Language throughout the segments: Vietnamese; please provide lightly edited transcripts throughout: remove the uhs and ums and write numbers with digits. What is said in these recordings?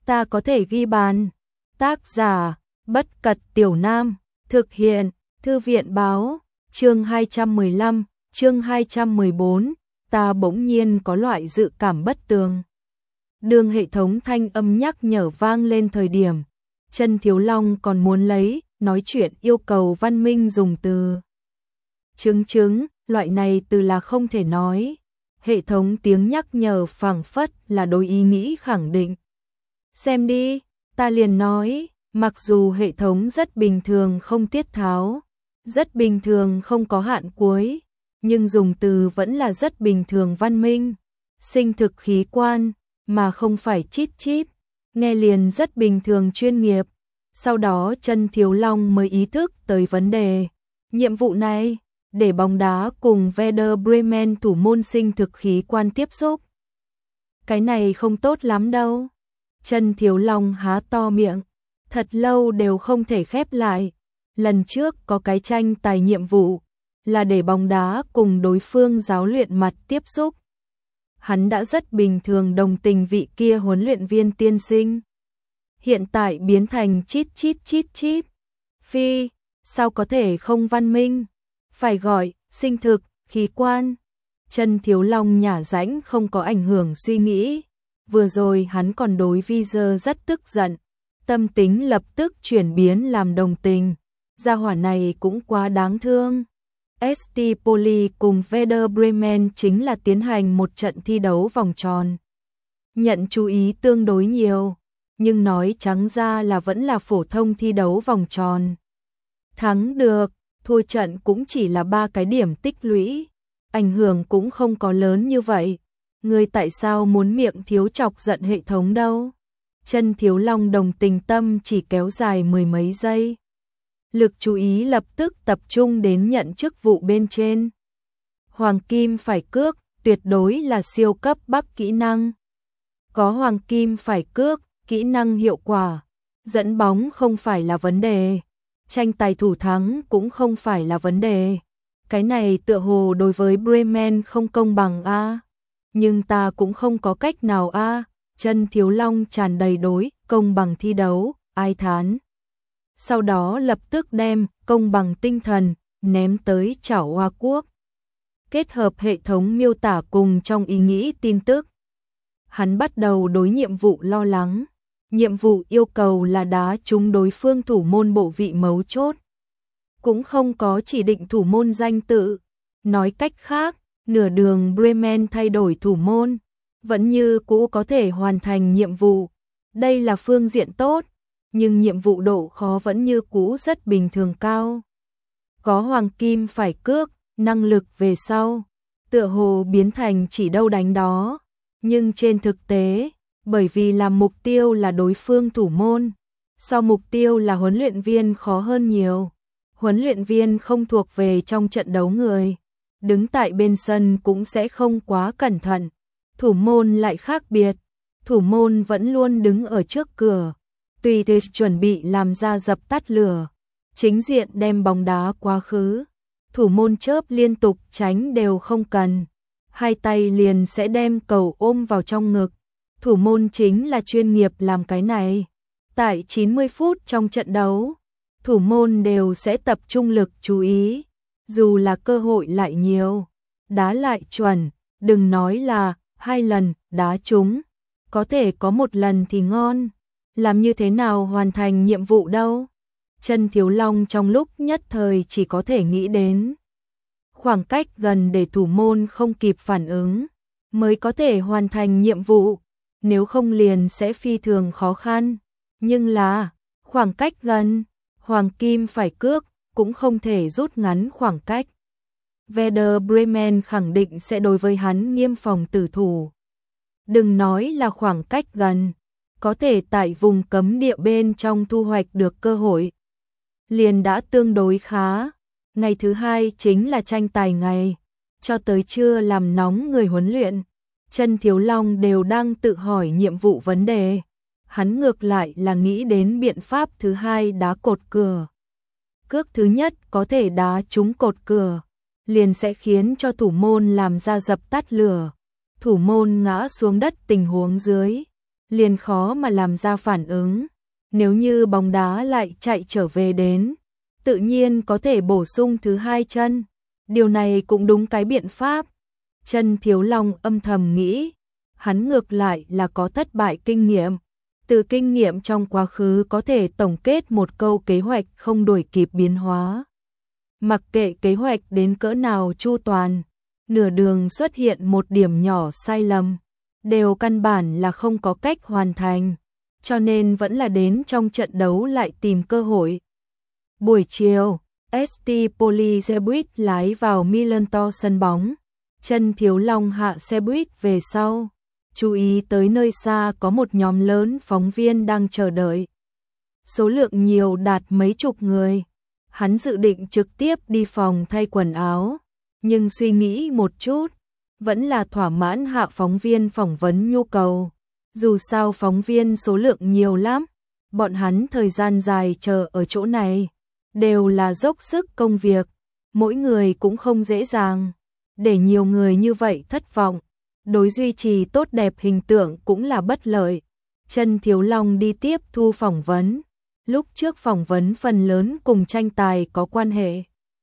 ta có thể ghi bàn. Tác giả, Bất Cật Tiểu Nam, thực hiện, Thư viện báo, chương 215, chương 214, ta bỗng nhiên có loại dự cảm bất tường. Đường hệ thống thanh âm nhắc nhở vang lên thời điểm, Chân Thiếu Long còn muốn nói chuyện yêu cầu Văn Minh dùng từ. Chứng, loại này từ là không thể nói. Hệ thống tiếng nhắc nhở phảng phất là đối ý nghĩ khẳng định. Xem đi, ta liền nói, mặc dù hệ thống rất bình thường không tiết tháo, rất bình thường không có hạn cuối, nhưng dùng từ vẫn là rất bình thường văn minh, sinh thực khí quan, mà không phải chít chít, nghe liền rất bình thường chuyên nghiệp. Sau đó Chân Thiếu Long mới ý thức tới vấn đề, nhiệm vụ này, để bóng đá cùng Werder Bremen thủ môn sinh thực khí quan tiếp xúc. Cái này không tốt lắm đâu. Chân Thiếu Long há to miệng, thật lâu đều không thể khép lại. Lần trước có cái tranh tài nhiệm vụ, là để bóng đá cùng đối phương giáo luyện mặt tiếp xúc. Hắn đã rất bình thường đồng tình vị kia huấn luyện viên tiên sinh. Hiện tại biến thành chít chít chít chít. Phi, sao có thể không văn minh? Phải gọi, sinh thực, khí quan. Chân Thiếu Long nhả rãnh không có ảnh hưởng suy nghĩ. Vừa rồi hắn còn đối Vizer rất tức giận. Tâm tính lập tức chuyển biến làm đồng tình. Gia hỏa này cũng quá đáng thương. ST Poli cùng Werder Bremen chính là tiến hành một trận thi đấu vòng tròn. Nhận chú ý tương đối nhiều, nhưng nói trắng ra là vẫn là phổ thông thi đấu vòng tròn. Thắng được, thua trận cũng chỉ là 3 cái điểm tích lũy, ảnh hưởng cũng không có lớn như vậy. Người tại sao muốn miệng thiếu chọc giận hệ thống đâu? Chân Thiếu Long đồng tình tâm chỉ kéo dài 10 mấy giây. Lực chú ý lập tức tập trung đến nhận chức vụ bên trên. Hoàng kim phải cước, tuyệt đối là siêu cấp bắc kỹ năng. Có hoàng kim phải cước, kỹ năng hiệu quả. Dẫn bóng không phải là vấn đề. Tranh tài thủ thắng cũng không phải là vấn đề. Cái này tựa hồ đối với Bremen không công bằng a. Nhưng ta cũng không có cách nào a. Chân Thiếu Long tràn đầy đối công bằng thi đấu, ai thán. Sau đó lập tức đem công bằng tinh thần ném tới chảo Hoa Quốc. Kết hợp hệ thống miêu tả cùng trong ý nghĩ tin tức. Hắn bắt đầu đối nhiệm vụ lo lắng. Nhiệm vụ yêu cầu là đá trúng đối phương thủ môn bộ vị mấu chốt. Cũng không có chỉ định thủ môn danh tự. Nói cách khác, nửa đường Bremen thay đổi thủ môn, vẫn như cũ có thể hoàn thành nhiệm vụ. Đây là phương diện tốt, nhưng nhiệm vụ độ khó vẫn như cũ rất bình thường cao. Có hoàng kim phải cước, năng lực về sau, tựa hồ biến thành chỉ đâu đánh đó. Nhưng trên thực tế, bởi vì làm mục tiêu là đối phương thủ môn, sau mục tiêu là huấn luyện viên khó hơn nhiều. Huấn luyện viên không thuộc về trong trận đấu người, đứng tại bên sân cũng sẽ không quá cẩn thận. Thủ môn lại khác biệt, thủ môn vẫn luôn đứng ở trước cửa, tùy thời chuẩn bị làm ra dập tắt lửa, chính diện đem bóng đá quá khứ. Thủ môn chớp liên tục tránh đều không cần, hai tay liền sẽ đem cầu ôm vào trong ngực. Thủ môn chính là chuyên nghiệp làm cái này. Tại 90 phút trong trận đấu, thủ môn đều sẽ tập trung lực chú ý, dù là cơ hội lại nhiều, đá lại chuẩn, đừng nói là 2 lần đá trúng, có thể có 1 lần thì ngon. Làm như thế nào hoàn thành nhiệm vụ đâu? Chân Thiếu Long trong lúc nhất thời chỉ có thể nghĩ đến khoảng cách gần để thủ môn không kịp phản ứng mới có thể hoàn thành nhiệm vụ, nếu không liền sẽ phi thường khó khăn. Nhưng là khoảng cách gần, hoàng kim phải cước cũng không thể rút ngắn khoảng cách. Werder Bremen khẳng định sẽ đối với hắn nghiêm phòng tử thủ. Đừng nói là khoảng cách gần, có thể tại vùng cấm địa bên trong thu hoạch được cơ hội liền đã tương đối khá. Ngày thứ hai chính là tranh tài ngày, cho tới trưa làm nóng người huấn luyện. Chân Thiếu Long đều đang tự hỏi nhiệm vụ vấn đề. Hắn ngược lại là nghĩ đến biện pháp thứ hai, đá cột cửa. Cước thứ nhất có thể đá trúng cột cửa, liền sẽ khiến cho thủ môn làm ra dập tắt lửa. Thủ môn ngã xuống đất tình huống dưới, liền khó mà làm ra phản ứng. Nếu như bóng đá lại chạy trở về đến, tự nhiên có thể bổ sung thứ hai chân. Điều này cũng đúng cái biện pháp. Chân Thiếu Long âm thầm nghĩ, hắn ngược lại là có thất bại kinh nghiệm. Từ kinh nghiệm trong quá khứ có thể tổng kết một câu kế hoạch không đuổi kịp biến hóa. Mặc kệ kế hoạch đến cỡ nào chu toàn, nửa đường xuất hiện một điểm nhỏ sai lầm, đều căn bản là không có cách hoàn thành, cho nên vẫn là đến trong trận đấu lại tìm cơ hội. Buổi chiều, ST Police xe buýt lái vào Millantor sân bóng, Chân Thiếu Long hạ xe buýt về sau, chú ý tới nơi xa có một nhóm lớn phóng viên đang chờ đợi. Số lượng nhiều đạt mấy chục người. Hắn dự định trực tiếp đi phòng thay quần áo, nhưng suy nghĩ một chút, vẫn là thỏa mãn hạ phóng viên phỏng vấn nhu cầu. Dù sao phóng viên số lượng nhiều lắm, bọn hắn thời gian dài chờ ở chỗ này, đều là dốc sức công việc, mỗi người cũng không dễ dàng. Để nhiều người như vậy thất vọng, đối duy trì tốt đẹp hình tượng cũng là bất lợi. Chân Thiếu Long đi tiếp thu phỏng vấn. Lúc trước phỏng vấn phần lớn cùng tranh tài có quan hệ.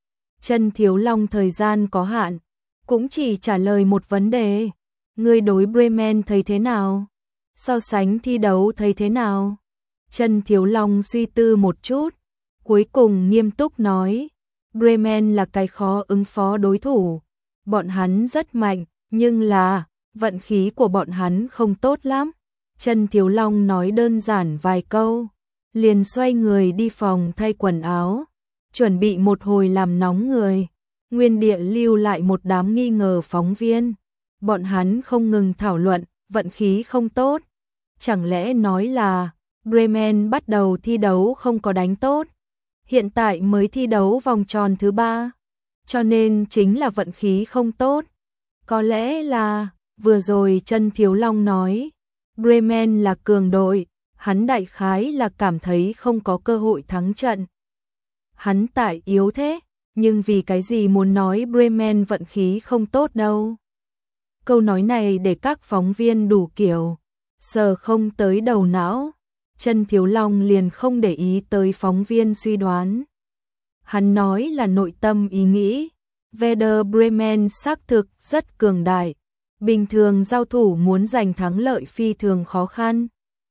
Chân Thiếu Long thời gian có hạn, cũng chỉ trả lời một vấn đề. Người đối Bremen thấy thế nào? So sánh thi đấu thấy thế nào? Chân Thiếu Long suy tư một chút, cuối cùng nghiêm túc nói, Bremen là cái khó ứng phó đối thủ. Bọn hắn rất mạnh, nhưng là, vận khí của bọn hắn không tốt lắm. Chân Thiếu Long nói đơn giản vài câu, liền xoay người đi phòng thay quần áo, chuẩn bị một hồi làm nóng người. Nguyên địa lưu lại một đám nghi ngờ phóng viên. Bọn hắn không ngừng thảo luận, vận khí không tốt. Chẳng lẽ nói là Bremen bắt đầu thi đấu không có đánh tốt, hiện tại mới thi đấu vòng tròn thứ 3, cho nên chính là vận khí không tốt. Có lẽ là, vừa rồi Chân Thiếu Long nói, Bremen là cường đội, hắn đại khái là cảm thấy không có cơ hội thắng trận. Hắn tại yếu thế, nhưng vì cái gì muốn nói Bremen vận khí không tốt đâu. Câu nói này để các phóng viên đủ kiểu, sờ không tới đầu não. Chân Thiếu Long liền không để ý tới phóng viên suy đoán. Hắn nói là nội tâm ý nghĩ, Werder Bremen xác thực rất cường đại, bình thường giao thủ muốn giành thắng lợi phi thường khó khăn.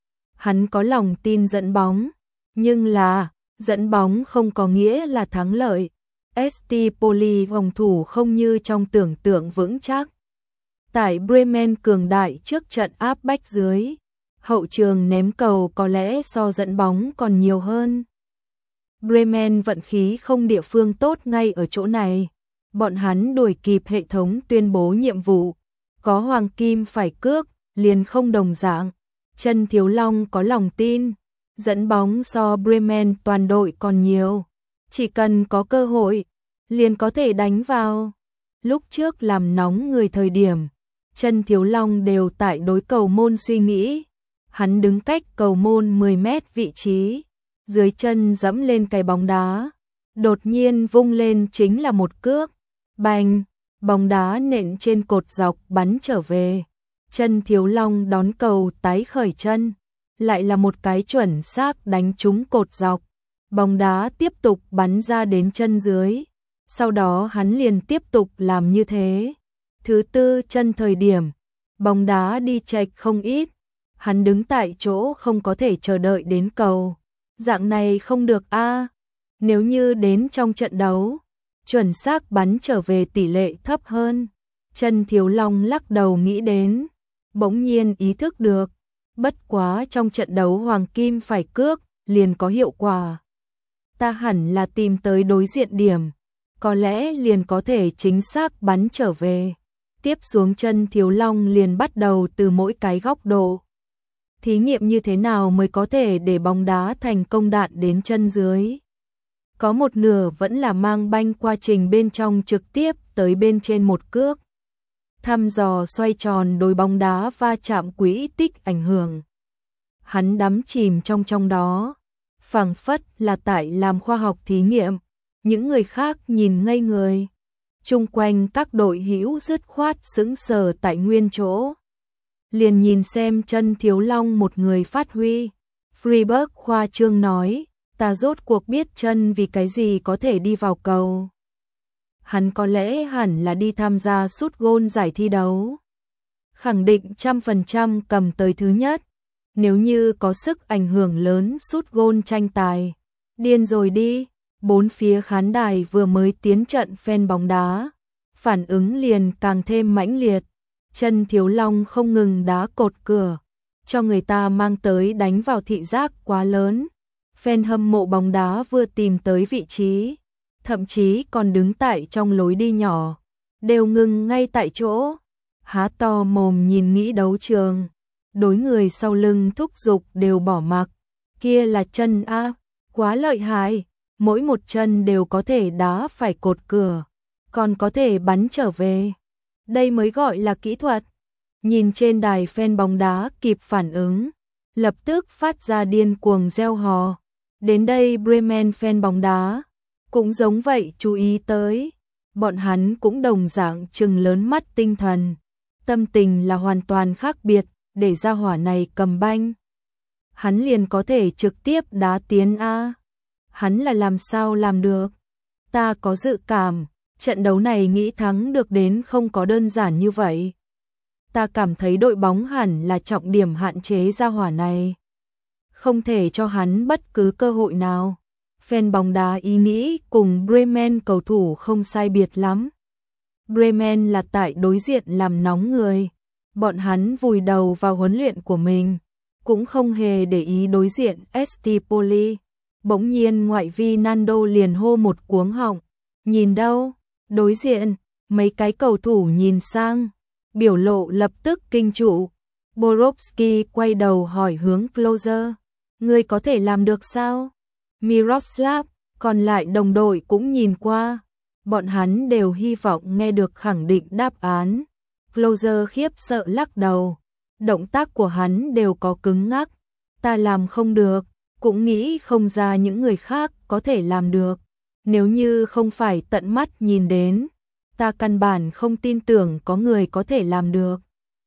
Hắn có lòng tin dẫn bóng, nhưng là dẫn bóng không có nghĩa là thắng lợi. ST Poli phòng thủ không như trong tưởng tượng vững chắc. Tại Bremen cường đại trước trận áp bách dưới, hậu trường ném cầu có lẽ so dẫn bóng còn nhiều hơn. Bremen vận khí không địa phương tốt ngay ở chỗ này. Bọn hắn đuổi kịp hệ thống tuyên bố nhiệm vụ, có hoàng kim phải cước, liền không đồng dạng. Chân Thiếu Long có lòng tin, dẫn bóng so Bremen toàn đội còn nhiều, chỉ cần có cơ hội, liền có thể đánh vào. Lúc trước làm nóng người thời điểm, Chân Thiếu Long đều tại đối cầu môn suy nghĩ. Hắn đứng cách cầu môn 10 mét vị trí, dưới chân dẫm lên cái bóng đá, đột nhiên vung lên chính là một cước. Bành, bóng đá nện trên cột dọc bắn trở về. Chân Thiếu Long đón cầu tái khởi chân, lại là một cái chuẩn xác đánh trúng cột dọc. Bóng đá tiếp tục bắn ra đến chân dưới. Sau đó hắn liền tiếp tục làm như thế. Thứ tư chân thời điểm, bóng đá đi chệch không ít. Hắn đứng tại chỗ không có thể chờ đợi đến cầu. Dạng này không được a. Nếu như đến trong trận đấu, chuẩn xác bắn trở về tỷ lệ thấp hơn. Chân Thiếu Long lắc đầu nghĩ đến, bỗng nhiên ý thức được, bất quá trong trận đấu hoàng kim phải cước, liền có hiệu quả. Ta hẳn là tìm tới đối diện điểm, có lẽ liền có thể chính xác bắn trở về. Tiếp xuống Chân Thiếu Long liền bắt đầu từ mỗi cái góc độ. Thí nghiệm như thế nào mới có thể để bóng đá thành công đạn đến chân dưới. Có một nửa vẫn là mang banh qua trình bên trong trực tiếp tới bên trên một cước. Thăm dò xoay tròn đối bóng đá va chạm quỹ tích ảnh hưởng. Hắn đắm chìm trong đó, phảng phất là tại làm khoa học thí nghiệm. Những người khác nhìn ngây người. Chung quanh các đội hữu dứt khoát sững sờ tại nguyên chỗ. liền nhìn xem Chân Thiếu Long một người phát huy. Freeberg khoa trương nói, ta rốt cuộc biết Chân vì cái gì có thể đi vào cầu. Hắn có lẽ hẳn là đi tham gia sút gôn giải thi đấu. Khẳng định 100% cầm tới thứ nhất. Nếu như có sức ảnh hưởng lớn sút gôn tranh tài. Điên rồi đi. Bốn phía khán đài vừa mới tiến trận fan bóng đá. Phản ứng liền càng thêm mãnh liệt. Chân Thiếu Long không ngừng đá cột cửa. Cho người ta mang tới đánh vào thị giác quá lớn. Fan hâm mộ bóng đá vừa tìm tới vị trí. Thậm chí còn đứng tại trong lối đi nhỏ. Đều ngừng ngay tại chỗ. Há to mồm nhìn nghĩ đấu trường. Đối người sau lưng thúc giục đều bỏ mặc. Kia là Chân a, quá lợi hại. Mỗi một chân đều có thể đá phải cột cửa. Còn có thể bắn trở về. Đây mới gọi là kỹ thuật. Nhìn trên đài fan bóng đá kịp phản ứng. Lập tức phát ra điên cuồng reo hò. Đến đây Bremen fan bóng đá. Cũng giống vậy chú ý tới. Bọn hắn cũng đồng dạng trừng lớn mắt tinh thần. Tâm tình là hoàn toàn khác biệt. Để ra hỏa này cầm banh. Hắn liền có thể trực tiếp đá tiến A. Hắn là làm sao làm được. Ta có dự cảm. Trận đấu này nghĩ thắng được đến không có đơn giản như vậy. Ta cảm thấy đội bóng hẳn là trọng điểm hạn chế ra hỏa này. Không thể cho hắn bất cứ cơ hội nào. Fan bóng đá ý nghĩ cùng Bremen cầu thủ không sai biệt lắm. Bremen là tại đối diện làm nóng người. Bọn hắn vùi đầu vào huấn luyện của mình. Cũng không hề để ý đối diện ST Poli. Bỗng nhiên ngoại vi Nando liền hô một cuống họng. Nhìn đâu? Đối diện. Mấy cái cầu thủ nhìn sang. Biểu lộ lập tức kinh trụ. Borowski quay đầu hỏi hướng Closer. Ngươi có thể làm được sao? Miroslav, còn lại đồng đội cũng nhìn qua. Bọn hắn đều hy vọng nghe được khẳng định đáp án. Closer khiếp sợ lắc đầu. Động tác của hắn đều có cứng ngắc. Ta làm không được, cũng nghĩ không ra những người khác có thể làm được. Nếu như không phải tận mắt nhìn đến, ta căn bản không tin tưởng có người có thể làm được.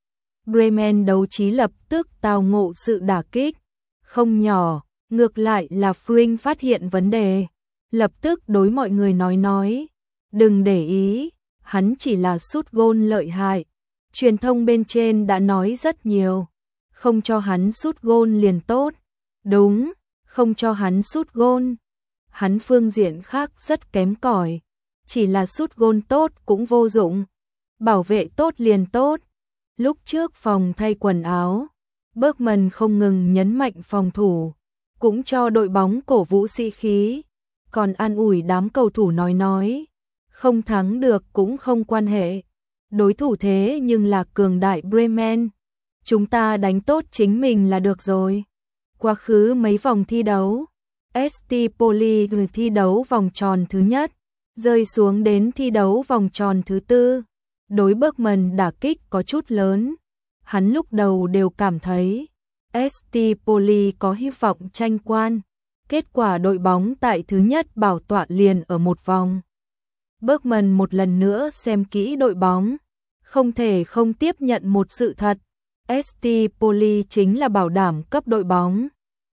Bremen đấu trí lập tức tao ngộ sự đả kích. Không nhỏ, ngược lại là Frink phát hiện vấn đề. Lập tức đối mọi người nói. Đừng để ý, hắn chỉ là sút gôn lợi hại. Truyền thông bên trên đã nói rất nhiều. Không cho hắn sút gôn liền tốt. Đúng, không cho hắn sút gôn. Hắn phương diện khác rất kém cỏi. Chỉ là sút gôn tốt cũng vô dụng. Bảo vệ tốt liền tốt. Lúc trước phòng thay quần áo, Bergman không ngừng nhấn mạnh phòng thủ. Cũng cho đội bóng cổ vũ sĩ khí. Còn an ủi đám cầu thủ nói. Không thắng được cũng không quan hệ. Đối thủ thế nhưng là cường đại Bremen. Chúng ta đánh tốt chính mình là được rồi. Quá khứ mấy vòng thi đấu, ST Poli thi đấu vòng tròn thứ nhất, rơi xuống đến thi đấu vòng tròn thứ tư. Đối Bergman đả kích có chút lớn. Hắn lúc đầu đều cảm thấy ST Poli có hy vọng tranh quan. Kết quả đội bóng tại thứ nhất bảo tọa liền ở một vòng. Bergman một lần nữa xem kỹ đội bóng. Không thể không tiếp nhận một sự thật. ST Poli chính là bảo đảm cấp đội bóng.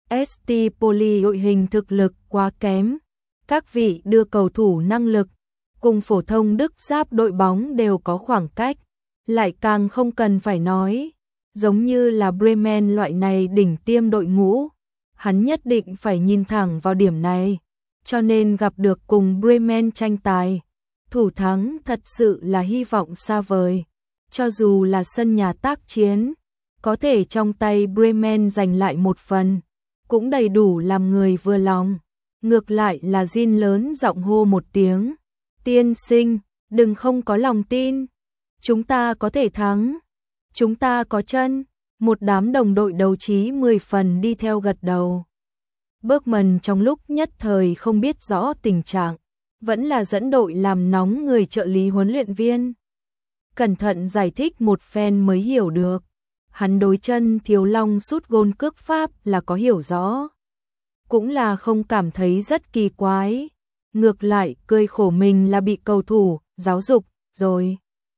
ST Poli đội hình thực lực quá kém. Các vị đưa cầu thủ năng lực cùng phổ thông Đức giáp đội bóng đều có khoảng cách. Lại càng không cần phải nói. Giống như là Bremen loại này đỉnh tiêm đội ngũ. Hắn nhất định phải nhìn thẳng vào điểm này. Cho nên gặp được cùng Bremen tranh tài. Thủ thắng thật sự là hy vọng xa vời. Cho dù là sân nhà tác chiến, có thể trong tay Bremen giành lại một phần, cũng đầy đủ làm người vừa lòng. Ngược lại là Jin lớn giọng hô một tiếng. Tiên sinh, đừng không có lòng tin. Chúng ta có thể thắng. Chúng ta có chân. Một đám đồng đội đấu trí 10 phần đi theo gật đầu. Bergman trong lúc nhất thời không biết rõ tình trạng, vẫn là dẫn đội làm nóng người trợ lý huấn luyện viên. Cẩn thận giải thích một phen mới hiểu được. Hắn đối Chân Thiếu Long sút gôn cước pháp là có hiểu rõ. Cũng là không cảm thấy rất kỳ quái. Ngược lại cười khổ mình là bị cầu thủ giáo dục rồi.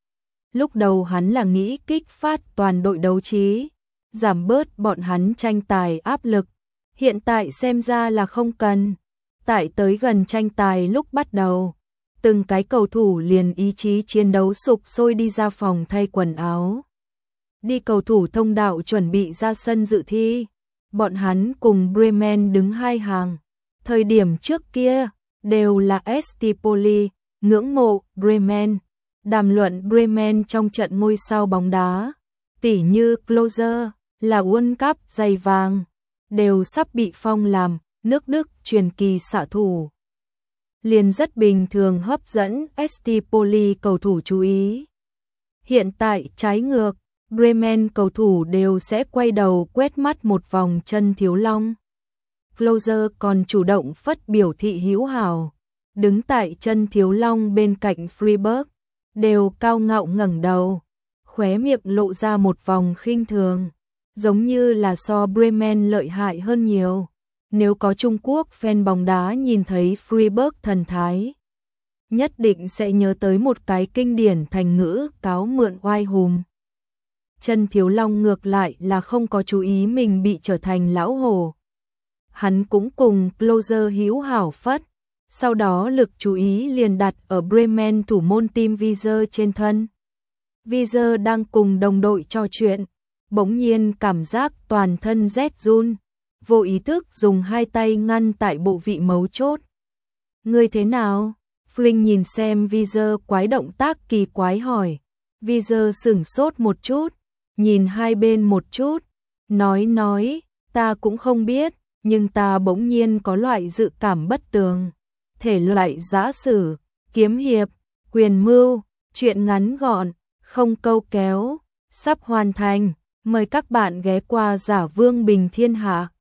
Lúc đầu hắn là nghĩ kích phát toàn đội đấu trí, giảm bớt bọn hắn tranh tài áp lực. Hiện tại xem ra là không cần. Tại tới gần tranh tài lúc bắt đầu, từng cái cầu thủ liền ý chí chiến đấu sục sôi đi ra phòng thay quần áo. Đi cầu thủ thông đạo chuẩn bị ra sân dự thi. Bọn hắn cùng Bremen đứng hai hàng. Thời điểm trước kia, đều là Stipoli, ngưỡng mộ Bremen. Đàm luận Bremen trong trận ngôi sao bóng đá. Tỉ như Klose, là World Cup giày vàng. Đều sắp bị phong làm nước Đức truyền kỳ xạ thủ. Liền rất bình thường hấp dẫn Stipoli cầu thủ chú ý. Hiện tại trái ngược, Bremen cầu thủ đều sẽ quay đầu quét mắt một vòng chân Thiếu Long. Klose còn chủ động phất biểu thị hữu hảo, đứng tại chân Thiếu Long bên cạnh Freiburg, đều cao ngạo ngẩng đầu, khóe miệng lộ ra một vòng khinh thường, giống như là so Bremen lợi hại hơn nhiều. Nếu có Trung Quốc fan bóng đá nhìn thấy Freiburg thần thái, nhất định sẽ nhớ tới một cái kinh điển thành ngữ cáo mượn oai hùng. Chân Thiếu Long ngược lại là không có chú ý mình bị trở thành lão hổ. Hắn cũng cùng Klose hữu hảo phất, sau đó lực chú ý liền đặt ở Bremen thủ môn Tim Wiese trên thân. Wiese đang cùng đồng đội trò chuyện, bỗng nhiên cảm giác toàn thân rét run, vô ý thức dùng hai tay ngăn tại bộ vị mấu chốt. Ngươi thế nào? Flynn nhìn xem Wiese quái động tác kỳ quái hỏi. Wiese sửng sốt một chút, nhìn hai bên một chút, nói, ta cũng không biết, nhưng ta bỗng nhiên có loại dự cảm bất tường. Thể loại giã sử, kiếm hiệp, quyền mưu, truyện ngắn gọn, không câu kéo, sắp hoàn thành. Mời các bạn ghé qua Giả Vương Bình Thiên Hạ.